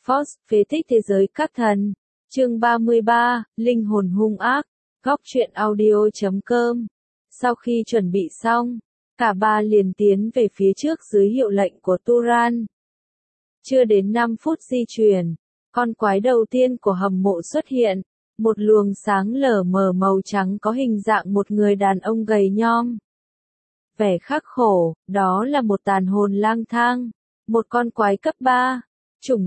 Force, phế tích thế giới các thần. Chương 33, Linh hồn hung ác. Góc truyện audio.com. Sau khi chuẩn bị xong, cả ba liền tiến về phía trước dưới hiệu lệnh của Turan. Chưa đến 5 phút di chuyển, con quái đầu tiên của hầm mộ xuất hiện, một luồng sáng lờ mờ màu trắng có hình dạng một người đàn ông gầy nhom. Vẻ khắc khổ, đó là một tàn hồn lang thang, một con quái cấp 3, chủng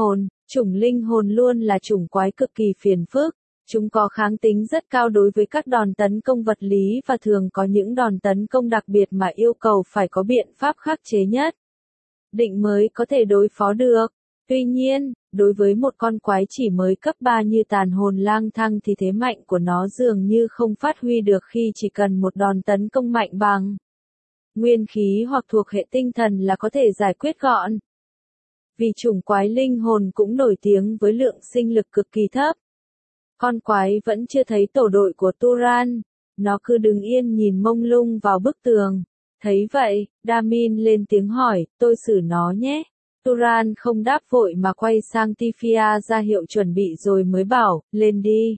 linh hồn luôn là chủng quái cực kỳ phiền phức. Chúng có kháng tính rất cao đối với các đòn tấn công vật lý và thường có những đòn tấn công đặc biệt mà yêu cầu phải có biện pháp khắc chế nhất định mới có thể đối phó được. Tuy nhiên, đối với một con quái chỉ mới cấp 3 như tàn hồn lang thang thì thế mạnh của nó dường như không phát huy được khi chỉ cần một đòn tấn công mạnh bằng nguyên khí hoặc thuộc hệ tinh thần là có thể giải quyết gọn. Vì chủng quái linh hồn cũng nổi tiếng với lượng sinh lực cực kỳ thấp. Con quái vẫn chưa thấy tổ đội của Turan, nó cứ đứng yên nhìn mông lung vào bức tường. Thấy vậy, Damin lên tiếng hỏi, tôi xử nó nhé. Turan không đáp vội mà quay sang Tifia ra hiệu chuẩn bị rồi mới bảo, lên đi.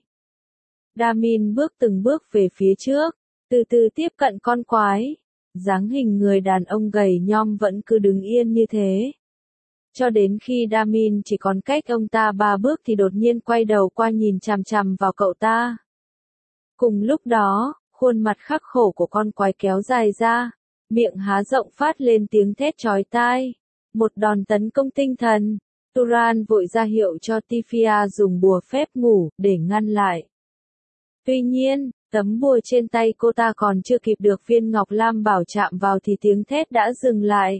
Damin bước từng bước về phía trước, từ từ tiếp cận con quái. Dáng hình người đàn ông gầy nhom vẫn cứ đứng yên như thế. Cho đến khi Damin chỉ còn cách ông ta 3 bước thì đột nhiên quay đầu qua nhìn chằm chằm vào cậu ta. Cùng lúc đó, khuôn mặt khắc khổ của con quái kéo dài ra, miệng há rộng phát lên tiếng thét chói tai. Một đòn tấn công tinh thần. Turan vội ra hiệu cho Tifia dùng bùa phép ngủ để ngăn lại. Tuy nhiên, tấm bùa trên tay cô ta còn chưa kịp được viên ngọc lam bảo chạm vào thì tiếng thét đã dừng lại.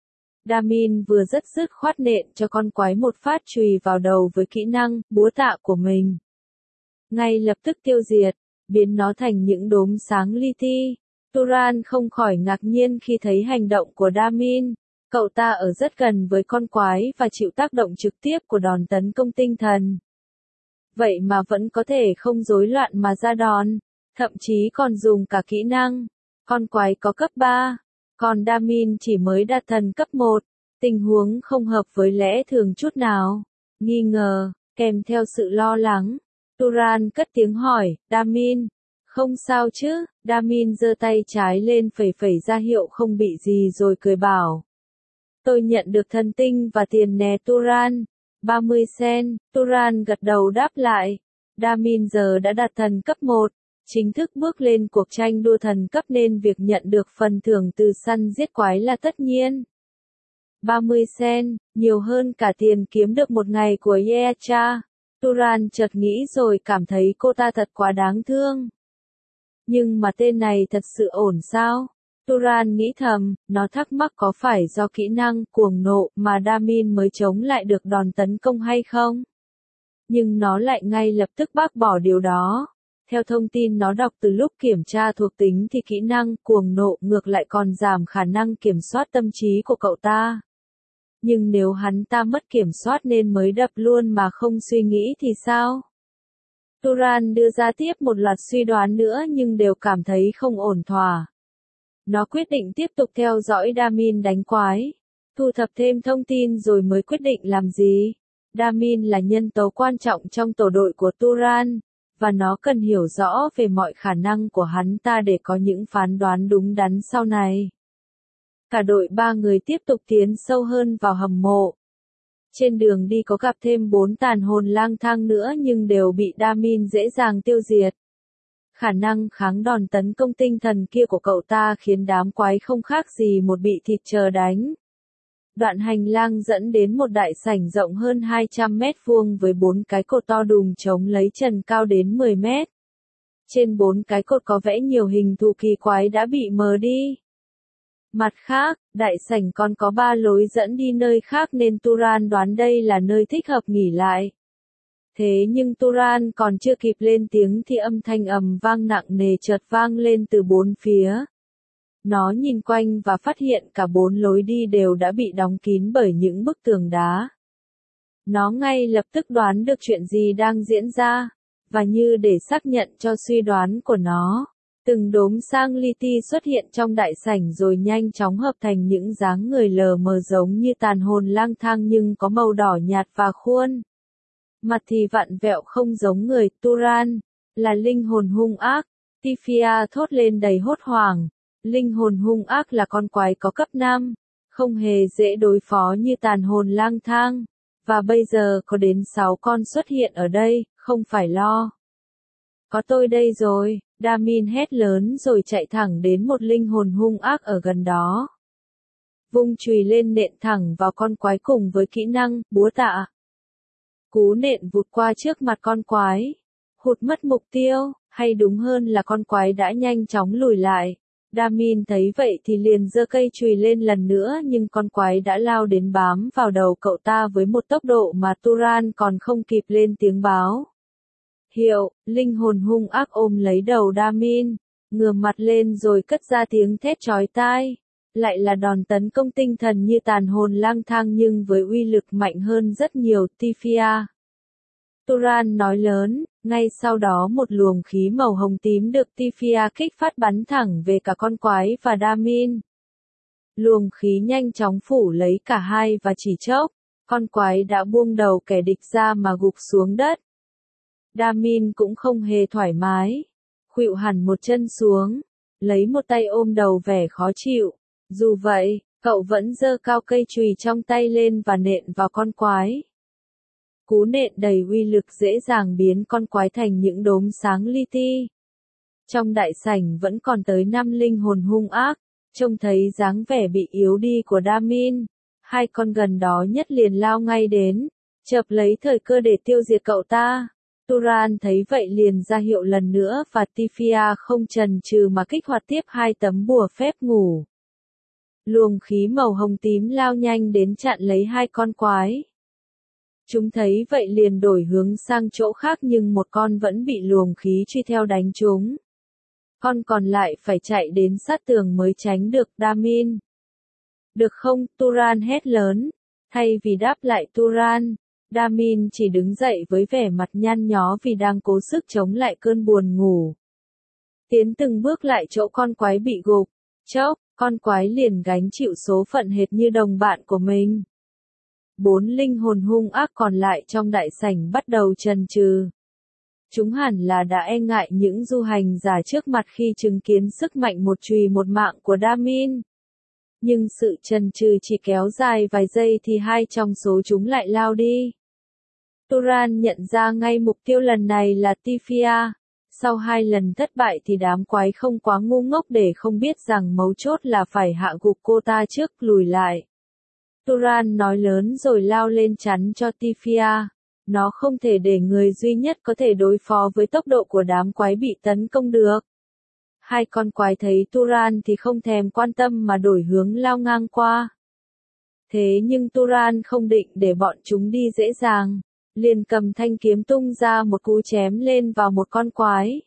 Damin vừa rất dứt khoát nện cho con quái một phát chùy vào đầu với kỹ năng búa tạ của mình. Ngay lập tức tiêu diệt, biến nó thành những đốm sáng li ti. Turan không khỏi ngạc nhiên khi thấy hành động của Damin. Cậu ta ở rất gần với con quái và chịu tác động trực tiếp của đòn tấn công tinh thần. Vậy mà vẫn có thể không rối loạn mà ra đòn, thậm chí còn dùng cả kỹ năng. Con quái có cấp 3. Còn Damin chỉ mới đạt thần cấp 1, tình huống không hợp với lẽ thường chút nào. Nghi ngờ, kèm theo sự lo lắng, Turan cất tiếng hỏi, Damin, không sao chứ? Damin giơ tay trái lên phẩy ra hiệu không bị gì rồi cười bảo. Tôi nhận được thần tinh và tiền nè Turan, 30 sen, Turan gật đầu đáp lại. Damin giờ đã đạt thần cấp 1. Chính thức bước lên cuộc tranh đua thần cấp nên việc nhận được phần thưởng từ săn giết quái là tất nhiên. 30 sen, nhiều hơn cả tiền kiếm được một ngày của Yecha. Turan chợt nghĩ rồi cảm thấy cô ta thật quá đáng thương. Nhưng mà tên này thật sự ổn sao? Turan nghĩ thầm, nó thắc mắc có phải do kỹ năng cuồng nộ mà Damin mới chống lại được đòn tấn công hay không? Nhưng nó lại ngay lập tức bác bỏ điều đó. Theo thông tin nó đọc từ lúc kiểm tra thuộc tính thì kỹ năng cuồng nộ ngược lại còn giảm khả năng kiểm soát tâm trí của cậu ta. Nhưng nếu hắn ta mất kiểm soát nên mới đập luôn mà không suy nghĩ thì sao? Turan đưa ra tiếp một loạt suy đoán nữa nhưng đều cảm thấy không ổn thỏa. Nó quyết định tiếp tục theo dõi Damin đánh quái, thu thập thêm thông tin rồi mới quyết định làm gì. Damin là nhân tố quan trọng trong tổ đội của Turan, và nó cần hiểu rõ về mọi khả năng của hắn ta để có những phán đoán đúng đắn sau này. Cả đội 3 người tiếp tục tiến sâu hơn vào hầm mộ. Trên đường đi có gặp thêm 4 tàn hồn lang thang nữa nhưng đều bị Damin dễ dàng tiêu diệt. Khả năng kháng đòn tấn công tinh thần kia của cậu ta khiến đám quái không khác gì một bị thịt chờ đánh. Đoạn hành lang dẫn đến một đại sảnh rộng hơn 200 mét vuông với 4 cái cột to đùng chống lấy trần cao đến 10 mét. Trên 4 cái cột có vẽ nhiều hình thù kỳ quái đã bị mờ đi. Mặt khác, đại sảnh còn có 3 lối dẫn đi nơi khác nên Turan đoán đây là nơi thích hợp nghỉ lại. Thế nhưng Turan còn chưa kịp lên tiếng thì âm thanh ầm vang nặng nề chợt vang lên từ 4 phía. Nó nhìn quanh và phát hiện cả 4 lối đi đều đã bị đóng kín bởi những bức tường đá. Nó ngay lập tức đoán được chuyện gì đang diễn ra, và như để xác nhận cho suy đoán của nó, Từng đốm sang li ti xuất hiện trong đại sảnh rồi nhanh chóng hợp thành những dáng người lờ mờ giống như tàn hồn lang thang nhưng có màu đỏ nhạt và khuôn. Mặt thì vặn vẹo không giống người. Turan, là linh hồn hung ác. Tifia thốt lên đầy hốt hoảng. Linh hồn hung ác là con quái có cấp 5, không hề dễ đối phó như tàn hồn lang thang. Và bây giờ có đến 6 con xuất hiện ở đây, không phải lo. Có tôi đây rồi, Damin hét lớn rồi chạy thẳng đến một linh hồn hung ác ở gần đó. Vung chùy lên nện thẳng vào con quái cùng với kỹ năng, búa tạ. Cú nện vụt qua trước mặt con quái. Hụt mất mục tiêu, hay đúng hơn là con quái đã nhanh chóng lùi lại. Damin thấy vậy thì liền giơ cây chùy lên lần nữa nhưng con quái đã lao đến bám vào đầu cậu ta với một tốc độ mà Turan còn không kịp lên tiếng báo. Hiệu, linh hồn hung ác ôm lấy đầu Damin, ngửa mặt lên rồi cất ra tiếng thét chói tai. Lại là đòn tấn công tinh thần như tàn hồn lang thang nhưng với uy lực mạnh hơn rất nhiều. Tifia, Turan nói lớn, ngay sau đó một luồng khí màu hồng tím được Tifia kích phát bắn thẳng về cả con quái và Damin. Luồng khí nhanh chóng phủ lấy cả hai và chỉ chốc, con quái đã buông đầu kẻ địch ra mà gục xuống đất. Damin cũng không hề thoải mái, khuỵu hẳn một chân xuống, lấy một tay ôm đầu vẻ khó chịu. Dù vậy, cậu vẫn giơ cao cây chùy trong tay lên và nện vào con quái. Cú nện đầy uy lực dễ dàng biến con quái thành những đốm sáng li ti. Trong đại sảnh vẫn còn tới 5 linh hồn hung ác, trông thấy dáng vẻ bị yếu đi của Damin. Hai con gần đó nhất liền lao ngay đến, chộp lấy thời cơ để tiêu diệt cậu ta. Turan thấy vậy liền ra hiệu lần nữa và Tifia không chần chừ mà kích hoạt tiếp 2 tấm bùa phép ngủ. Luồng khí màu hồng tím lao nhanh đến chặn lấy 2 con quái. Chúng thấy vậy liền đổi hướng sang chỗ khác nhưng một con vẫn bị luồng khí truy theo đánh chúng. Con còn lại phải chạy đến sát tường mới tránh được Damin. Được không? Turan hét lớn. Thay vì đáp lại Turan, Damin chỉ đứng dậy với vẻ mặt nhăn nhó vì đang cố sức chống lại cơn buồn ngủ. Tiến từng bước lại chỗ con quái bị gục. Chốc, con quái liền gánh chịu số phận hệt như đồng bạn của mình. 4 linh hồn hung ác còn lại trong đại sảnh bắt đầu chần chừ. Chúng hẳn là đã e ngại những du hành giả trước mặt khi chứng kiến sức mạnh một chùy một mạng của Damin. Nhưng sự chần chừ chỉ kéo dài vài giây thì 2 trong số chúng lại lao đi. Turan nhận ra ngay mục tiêu lần này là Tifia. Sau 2 lần thất bại thì đám quái không quá ngu ngốc để không biết rằng mấu chốt là phải hạ gục cô ta trước lùi lại. Turan nói lớn rồi lao lên chắn cho Tifia. Nó không thể để người duy nhất có thể đối phó với tốc độ của đám quái bị tấn công được. 2 con quái thấy Turan thì không thèm quan tâm mà đổi hướng lao ngang qua. Thế nhưng Turan không định để bọn chúng đi dễ dàng, liền cầm thanh kiếm tung ra một cú chém lên vào một con quái.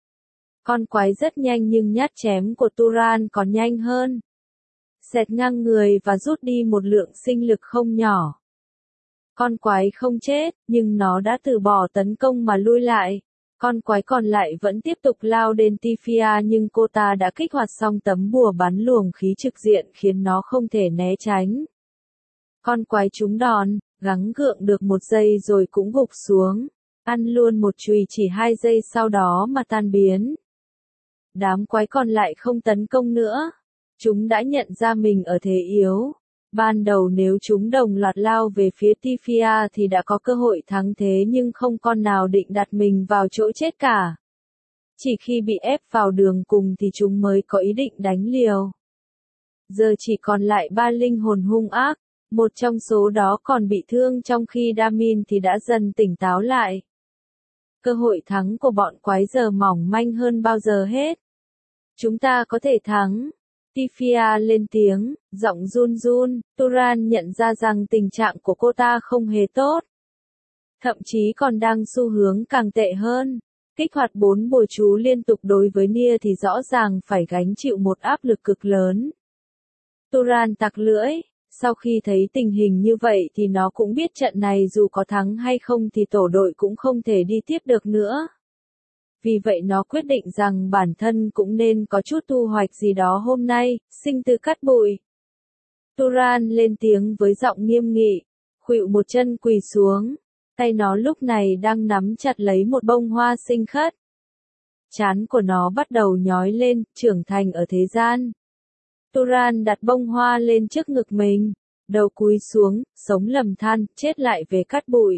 Con quái rất nhanh nhưng nhát chém của Turan còn nhanh hơn. Xẹt ngang người và rút đi một lượng sinh lực không nhỏ. Con quái không chết, nhưng nó đã từ bỏ tấn công mà lui lại. Con quái còn lại vẫn tiếp tục lao đến Tifia nhưng cô ta đã kích hoạt xong tấm bùa bắn luồng khí trực diện khiến nó không thể né tránh. Con quái trúng đòn, gắng gượng được 1 giây rồi cũng gục xuống. Ăn luôn một chùy chỉ 2 giây sau đó mà tan biến. Đám quái còn lại không tấn công nữa. Chúng đã nhận ra mình ở thế yếu. Ban đầu nếu chúng đồng loạt lao về phía Tifia thì đã có cơ hội thắng thế nhưng không con nào định đặt mình vào chỗ chết cả. Chỉ khi bị ép vào đường cùng thì chúng mới có ý định đánh liều. Giờ chỉ còn lại 3 linh hồn hung ác, một trong số đó còn bị thương trong khi Damin thì đã dần tỉnh táo lại. Cơ hội thắng của bọn quái giờ mỏng manh hơn bao giờ hết. Chúng ta có thể thắng. Tifia lên tiếng, giọng run run. Turan nhận ra rằng tình trạng của cô ta không hề tốt. Thậm chí còn đang xu hướng càng tệ hơn. Kích hoạt 4 bùa chú liên tục đối với Nia thì rõ ràng phải gánh chịu một áp lực cực lớn. Turan tặc lưỡi, sau khi thấy tình hình như vậy thì nó cũng biết trận này dù có thắng hay không thì tổ đội cũng không thể đi tiếp được nữa. Vì vậy nó quyết định rằng bản thân cũng nên có chút thu hoạch gì đó hôm nay, sinh từ cát bụi. Turan lên tiếng với giọng nghiêm nghị, khuỵu một chân quỳ xuống, tay nó lúc này đang nắm chặt lấy một bông hoa sinh khất. Trán của nó bắt đầu nhói lên, trưởng thành ở thế gian. Turan đặt bông hoa lên trước ngực mình, đầu cúi xuống, sống lầm than, chết lại về cát bụi.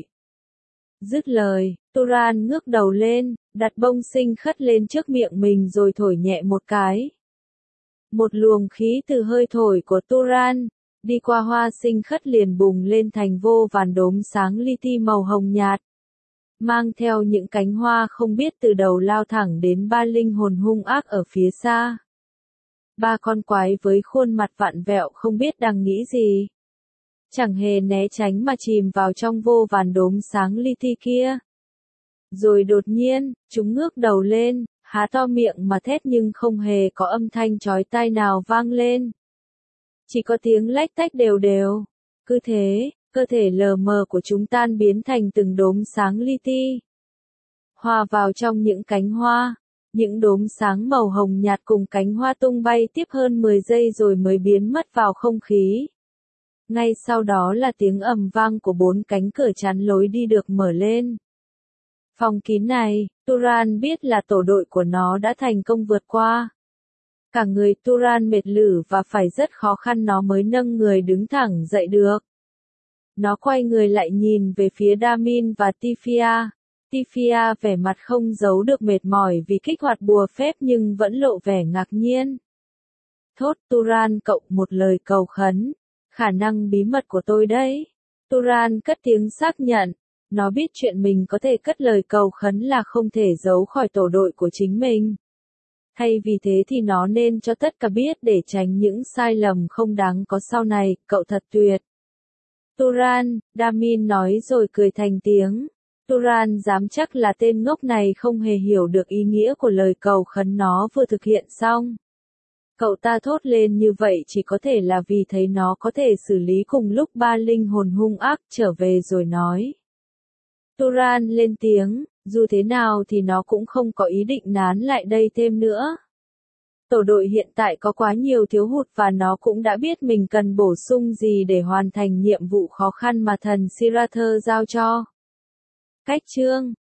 Dứt lời, Turan ngước đầu lên, đặt bông sinh khất lên trước miệng mình rồi thổi nhẹ một cái. Một luồng khí từ hơi thổi của Turan đi qua hoa sinh khất liền bùng lên thành vô vàn đốm sáng li ti màu hồng nhạt, mang theo những cánh hoa không biết từ đầu lao thẳng đến ba linh hồn hung ác ở phía xa. Ba con quái với khuôn mặt vặn vẹo không biết đang nghĩ gì. Chẳng hề né tránh mà chìm vào trong vô vàn đốm sáng li ti kia. Rồi đột nhiên, chúng ngước đầu lên, há to miệng mà thét nhưng không hề có âm thanh chói tai nào vang lên. Chỉ có tiếng lách tách đều đều. Cứ thế, cơ thể lờ mờ của chúng tan biến thành từng đốm sáng li ti. Hòa vào trong những cánh hoa, những đốm sáng màu hồng nhạt cùng cánh hoa tung bay tiếp hơn 10 giây rồi mới biến mất vào không khí. Ngay sau đó là tiếng ầm vang của 4 cánh cửa chắn lối đi được mở lên. Phòng kín này, Turan biết là tổ đội của nó đã thành công vượt qua. Cả người Turan mệt lử và phải rất khó khăn nó mới nâng người đứng thẳng dậy được. Nó quay người lại nhìn về phía Damin và Tifia. Tifia vẻ mặt không giấu được mệt mỏi vì kích hoạt bùa phép nhưng vẫn lộ vẻ ngạc nhiên. Thốt Turan cậu một lời cầu khấn. Khả năng bí mật của tôi đấy. Turan cất tiếng xác nhận. Nó biết chuyện mình có thể cất lời cầu khấn là không thể giấu khỏi tổ đội của chính mình. Thay vì thế thì nó nên cho tất cả biết để tránh những sai lầm không đáng có sau này, cậu thật tuyệt. Turan, Damin nói rồi cười thành tiếng. Turan dám chắc là tên ngốc này không hề hiểu được ý nghĩa của lời cầu khấn nó vừa thực hiện xong. Cậu ta thốt lên như vậy chỉ có thể là vì thấy nó có thể xử lý cùng lúc 3 linh hồn hung ác trở về rồi nói. Turan lên tiếng, dù thế nào thì nó cũng không có ý định nán lại đây thêm nữa. Tổ đội hiện tại có quá nhiều thiếu hụt và nó cũng đã biết mình cần bổ sung gì để hoàn thành nhiệm vụ khó khăn mà thần Sirather giao cho. Cách chương